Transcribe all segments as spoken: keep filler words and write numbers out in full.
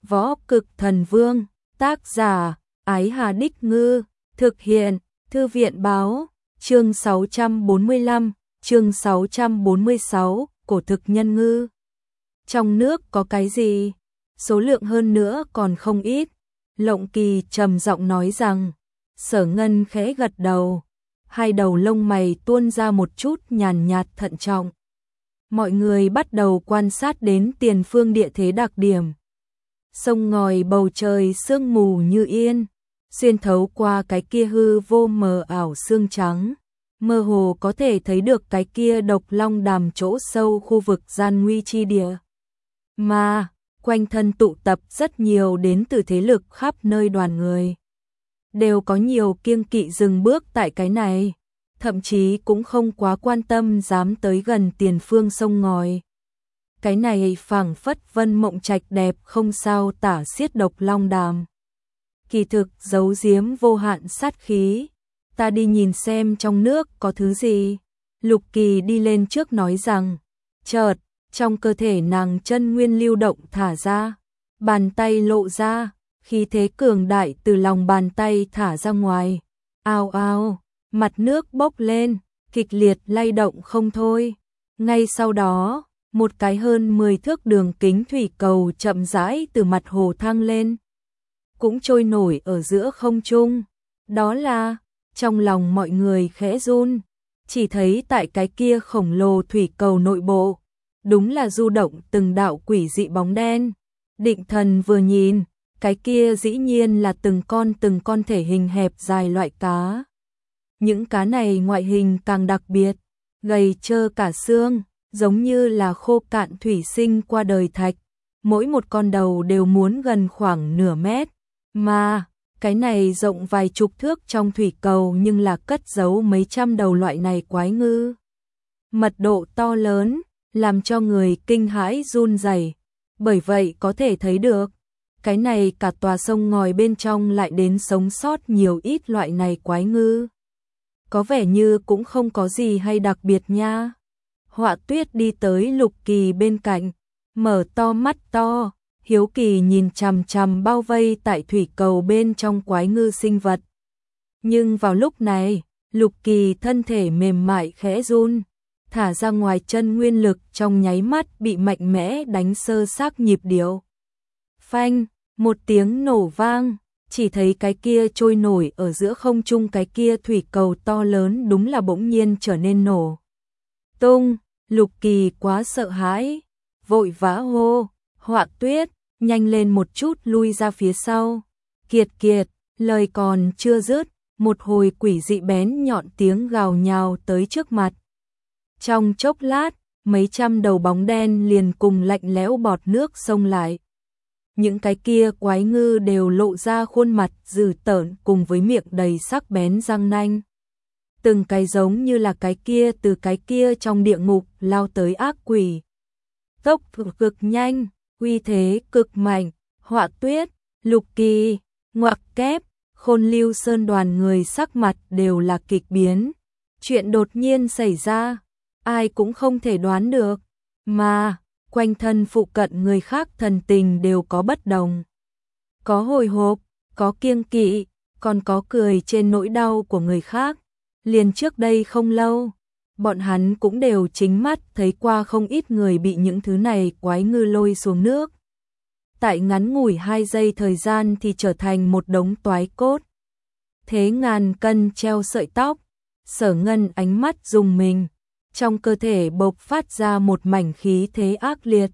Võ Cực Thần Vương, tác giả, Ái Hà Đích Ngư, thực hiện, Thư viện báo, chương sáu trăm bốn mươi lăm, chương sáu trăm bốn mươi sáu, cổ thực nhân ngư. Trong nước có cái gì? Số lượng hơn nữa còn không ít. Lộng Kỳ trầm giọng nói rằng, Sở Ngân khẽ gật đầu, hai đầu lông mày tuôn ra một chút nhàn nhạt thận trọng. Mọi người bắt đầu quan sát đến tiền phương địa thế đặc điểm. Sông ngòi bầu trời sương mù như yên, xuyên thấu qua cái kia hư vô mờ ảo sương trắng, mơ hồ có thể thấy được cái kia độc long đàm chỗ sâu khu vực gian nguy chi địa. Mà, quanh thân tụ tập rất nhiều đến từ thế lực khắp nơi đoàn người. Đều có nhiều kiêng kỵ dừng bước tại cái này, thậm chí cũng không quá quan tâm dám tới gần tiền phương sông ngòi. Cái này phảng phất vân mộng trạch đẹp không sao tả xiết độc long đàm. Kỳ thực giấu giếm vô hạn sát khí, ta đi nhìn xem trong nước có thứ gì. Lục Kỳ đi lên trước nói rằng, chợt, trong cơ thể nàng chân nguyên lưu động thả ra, bàn tay lộ ra, khí thế cường đại từ lòng bàn tay thả ra ngoài. Ao ao, mặt nước bốc lên, kịch liệt lay động không thôi. Ngay sau đó, một cái hơn mười thước đường kính thủy cầu chậm rãi từ mặt hồ thăng lên, cũng trôi nổi ở giữa không trung. Đó là, trong lòng mọi người khẽ run, chỉ thấy tại cái kia khổng lồ thủy cầu nội bộ, đúng là du động từng đạo quỷ dị bóng đen. Định Thần vừa nhìn, cái kia dĩ nhiên là từng con từng con thể hình hẹp dài loại cá. Những cá này ngoại hình càng đặc biệt, gầy trơ cả xương, giống như là khô cạn thủy sinh qua đời thạch, mỗi một con đầu đều muốn gần khoảng nửa mét, mà cái này rộng vài chục thước trong thủy cầu nhưng là cất giấu mấy trăm đầu loại này quái ngư. Mật độ to lớn, làm cho người kinh hãi run rẩy. Bởi vậy có thể thấy được, cái này cả tòa sông ngòi bên trong lại đến sống sót nhiều ít loại này quái ngư. Có vẻ như cũng không có gì hay đặc biệt nha. Họa Tuyết đi tới Lục Kỳ bên cạnh, mở to mắt to, hiếu kỳ nhìn chằm chằm bao vây tại thủy cầu bên trong quái ngư sinh vật. Nhưng vào lúc này, Lục Kỳ thân thể mềm mại khẽ run, thả ra ngoài chân nguyên lực trong nháy mắt bị mạnh mẽ đánh sơ xác nhịp điệu. Phanh, một tiếng nổ vang, chỉ thấy cái kia trôi nổi ở giữa không trung cái kia thủy cầu to lớn đúng là bỗng nhiên trở nên nổ tung. Lục Kỳ quá sợ hãi, vội vã hô, Họa Tuyết, nhanh lên một chút lui ra phía sau. Kiệt kiệt, lời còn chưa dứt, một hồi quỷ dị bén nhọn tiếng gào nhào tới trước mặt. Trong chốc lát, mấy trăm đầu bóng đen liền cùng lạnh lẽo bọt nước xông lại. Những cái kia quái ngư đều lộ ra khuôn mặt dữ tợn cùng với miệng đầy sắc bén răng nanh. Từng cái giống như là cái kia từ cái kia trong địa ngục lao tới ác quỷ. Tốc độ cực nhanh, uy thế cực mạnh. Họa Tuyết, Lục Kỳ, ngoặc kép, Khôn Lưu Sơn đoàn người sắc mặt đều là kịch biến. Chuyện đột nhiên xảy ra, ai cũng không thể đoán được, mà quanh thân phụ cận người khác thần tình đều có bất đồng. Có hồi hộp, có kiêng kỵ, còn có cười trên nỗi đau của người khác. Liền trước đây không lâu, bọn hắn cũng đều chính mắt thấy qua không ít người bị những thứ này quái ngư lôi xuống nước. Tại ngắn ngủi hai giây thời gian thì trở thành một đống toái cốt. Thế ngàn cân treo sợi tóc, Sở Ngân ánh mắt rùng mình, trong cơ thể bộc phát ra một mảnh khí thế ác liệt.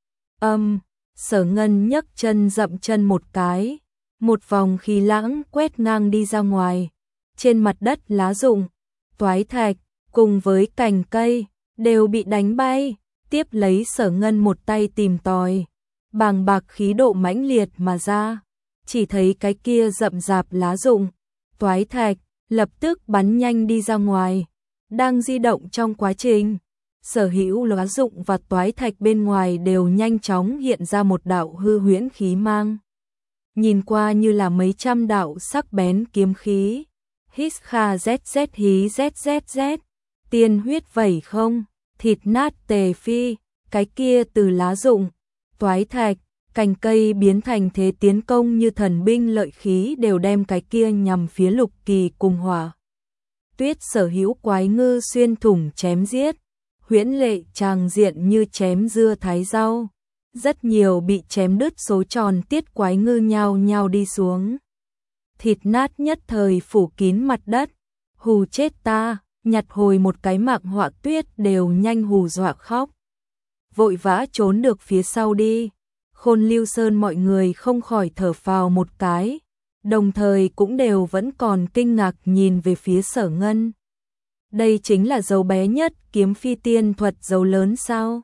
Âm, um, Sở Ngân nhấc chân dậm chân một cái, một vòng khí lãng quét ngang đi ra ngoài. Trên mặt đất lá rụng, toái thạch, cùng với cành cây, đều bị đánh bay. Tiếp lấy Sở Ngân một tay tìm tòi, bàng bạc khí độ mãnh liệt mà ra. Chỉ thấy cái kia rậm rạp lá rụng, toái thạch, lập tức bắn nhanh đi ra ngoài. Đang di động trong quá trình, sở hữu lá rụng và toái thạch bên ngoài đều nhanh chóng hiện ra một đạo hư huyễn khí mang. Nhìn qua như là mấy trăm đạo sắc bén kiếm khí. Hít kha zz hí zzz, tiên huyết vẩy không, thịt nát tề phi, cái kia từ lá rụng, toái thạch, cành cây biến thành thế tiến công như thần binh lợi khí đều đem cái kia nhằm phía Lục Kỳ cùng Hỏa Tuyết sở hữu quái ngư xuyên thủng chém giết, huyễn lệ tràng diện như chém dưa thái rau. Rất nhiều bị chém đứt số tròn tiết quái ngư nhao nhao đi xuống. Thịt nát nhất thời phủ kín mặt đất, hù chết ta, nhặt hồi một cái mạng Họa Tuyết đều nhanh hù dọa khóc. Vội vã trốn được phía sau đi, Khôn Lưu Sơn mọi người không khỏi thở phào một cái, đồng thời cũng đều vẫn còn kinh ngạc nhìn về phía Sở Ngân. Đây chính là dấu bé nhất kiếm phi tiên thuật dấu lớn sao?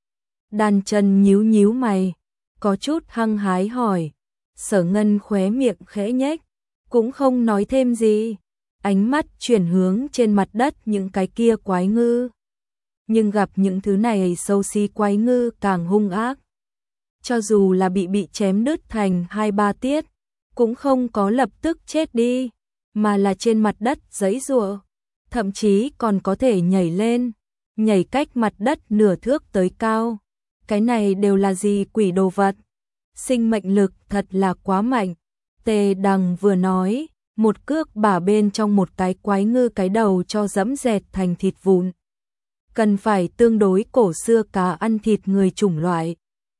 Đan Chân nhíu nhíu mày, có chút hăng hái hỏi. Sở Ngân khóe miệng khẽ nhếch, cũng không nói thêm gì, ánh mắt chuyển hướng trên mặt đất những cái kia quái ngư. Nhưng gặp những thứ này xấu xí quái ngư càng hung ác. Cho dù là bị bị chém đứt thành hai ba tiết, cũng không có lập tức chết đi, mà là trên mặt đất giãy giụa, thậm chí còn có thể nhảy lên, nhảy cách mặt đất nửa thước tới cao. Cái này đều là gì quỷ đồ vật? Sinh mệnh lực thật là quá mạnh. Tề Đằng vừa nói, một cước bả bên trong một cái quái ngư cái đầu cho dẫm dẹt thành thịt vụn. Cần phải tương đối cổ xưa cá ăn thịt người chủng loại.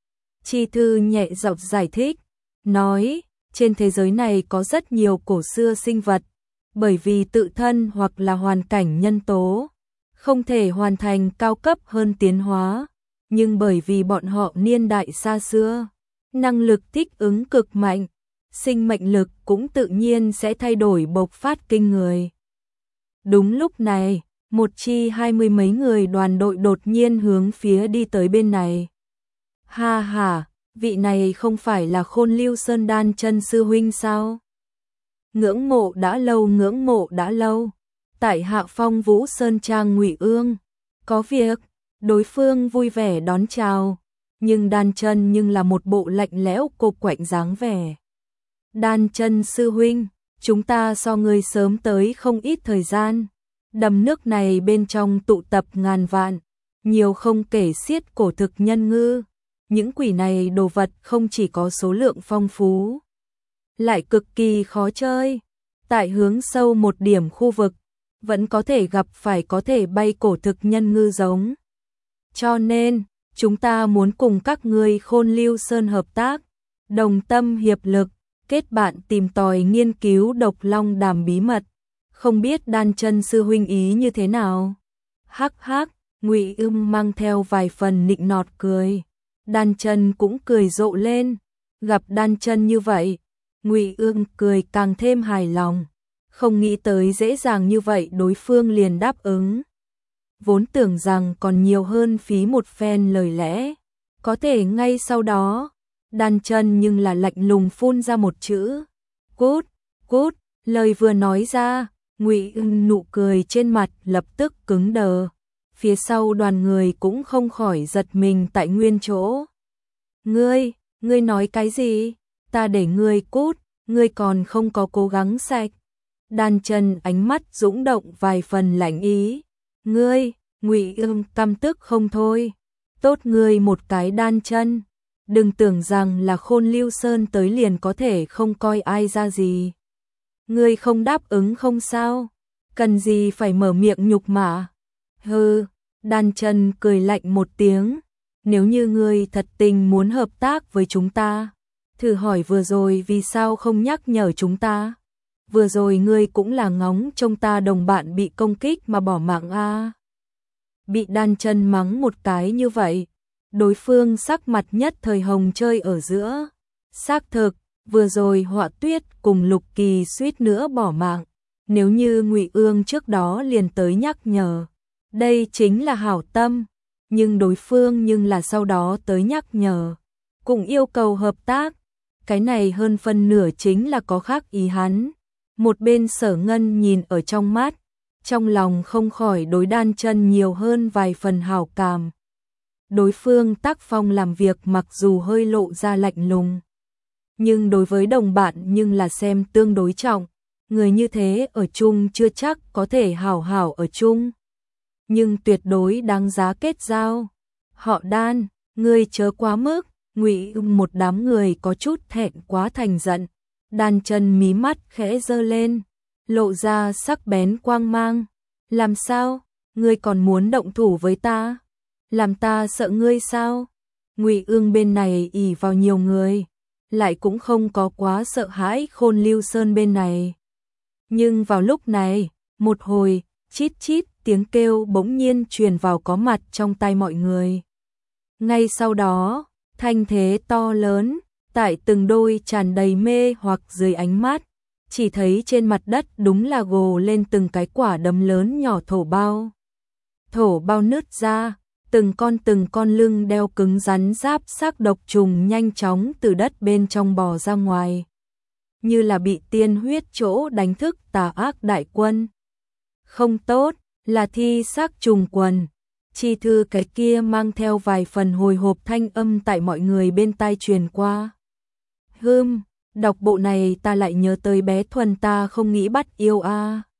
Chi Thư nhẹ giọng giải thích, nói, trên thế giới này có rất nhiều cổ xưa sinh vật, bởi vì tự thân hoặc là hoàn cảnh nhân tố, không thể hoàn thành cao cấp hơn tiến hóa, nhưng bởi vì bọn họ niên đại xa xưa, năng lực thích ứng cực mạnh, sinh mệnh lực cũng tự nhiên sẽ thay đổi bộc phát kinh người. Đúng lúc này, một chi hai mươi mấy người đoàn đội đột nhiên hướng phía đi tới bên này. Ha ha, vị này không phải là Khôn Lưu Sơn Đan Chân sư huynh sao? Ngưỡng mộ đã lâu, ngưỡng mộ đã lâu. Tại Hạ Phong Vũ Sơn Trang Ngụy Ương, có việc, đối phương vui vẻ đón chào, nhưng Đan Chân nhưng là một bộ lạnh lẽo cô quạnh dáng vẻ. Đan Chân sư huynh, chúng ta so người sớm tới không ít thời gian. Đầm nước này bên trong tụ tập ngàn vạn, nhiều không kể xiết cổ thực nhân ngư. Những quỷ này đồ vật không chỉ có số lượng phong phú, lại cực kỳ khó chơi. Tại hướng sâu một điểm khu vực, vẫn có thể gặp phải có thể bay cổ thực nhân ngư giống. Cho nên, chúng ta muốn cùng các ngươi Khôn Lưu Sơn hợp tác, đồng tâm hiệp lực, kết bạn tìm tòi nghiên cứu độc long đàm bí mật. Không biết Đan Chân sư huynh ý như thế nào? Hắc hắc, Ngụy Ưng mang theo vài phần nịnh nọt cười. Đan Chân cũng cười rộ lên, gặp Đan Chân như vậy, Ngụy Ưng cười càng thêm hài lòng, không nghĩ tới dễ dàng như vậy đối phương liền đáp ứng. Vốn tưởng rằng còn nhiều hơn phí một phen lời lẽ, có thể ngay sau đó, Đan Chân nhưng là lạnh lùng phun ra một chữ, cút, cút, lời vừa nói ra, Ngụy Ưng nụ cười trên mặt lập tức cứng đờ. Phía sau đoàn người cũng không khỏi giật mình tại nguyên chỗ. Ngươi, ngươi nói cái gì? Ta để ngươi cút, ngươi còn không có cố gắng sạch. Đan Chân ánh mắt dũng động vài phần lạnh ý. Ngươi, Ngụy Ưng căm tức không thôi. Tốt ngươi một cái Đan Chân, đừng tưởng rằng là Khôn Lưu Sơn tới liền có thể không coi ai ra gì. Ngươi không đáp ứng không sao, cần gì phải mở miệng nhục mạ. Hừ, Đan Chân cười lạnh một tiếng, nếu như ngươi thật tình muốn hợp tác với chúng ta, thử hỏi vừa rồi vì sao không nhắc nhở chúng ta? Vừa rồi ngươi cũng là ngóng trông ta đồng bạn bị công kích mà bỏ mạng a. À. Bị Đan Chân mắng một cái như vậy, đối phương sắc mặt nhất thời hồng chơi ở giữa. Xác thực, vừa rồi Họa Tuyết cùng Lục Kỳ suýt nữa bỏ mạng, nếu như Ngụy Ương trước đó liền tới nhắc nhở, đây chính là hảo tâm, nhưng đối phương nhưng là sau đó tới nhắc nhở, cùng yêu cầu hợp tác, cái này hơn phân nửa chính là có khác ý hắn. Một bên Sở Ngân nhìn ở trong mắt, trong lòng không khỏi đối Đan Chân nhiều hơn vài phần hảo cảm. Đối phương tác phong làm việc mặc dù hơi lộ ra lạnh lùng, nhưng đối với đồng bạn nhưng là xem tương đối trọng, người như thế ở chung chưa chắc có thể hảo hảo ở chung, nhưng tuyệt đối đáng giá kết giao. Họ Đan, ngươi chớ quá mức, Ngụy Ưng một đám người có chút thẹn quá thành giận, đan chân mí mắt khẽ giơ lên, lộ ra sắc bén quang mang. Làm sao? Ngươi còn muốn động thủ với ta? Làm ta sợ ngươi sao? Ngụy Ưng bên này ỷ vào nhiều người, lại cũng không có quá sợ hãi Khôn Lưu Sơn bên này. Nhưng vào lúc này, một hồi, chít chít tiếng kêu bỗng nhiên truyền vào có mặt trong tai mọi người. Ngay sau đó, thanh thế to lớn, tại từng đôi tràn đầy mê hoặc dưới ánh mắt, chỉ thấy trên mặt đất đúng là gồ lên từng cái quả đấm lớn nhỏ thổ bao. Thổ bao nứt ra, từng con từng con lưng đeo cứng rắn giáp xác độc trùng nhanh chóng từ đất bên trong bò ra ngoài, như là bị tiên huyết chỗ đánh thức tà ác đại quân. Không tốt, là thi xác trùng quần. Chi thư cái kia mang theo vài phần hồi hộp thanh âm tại mọi người bên tai truyền qua. Hừm, đọc bộ này ta lại nhớ tới bé Thuần ta không nghĩ bắt yêu a. À.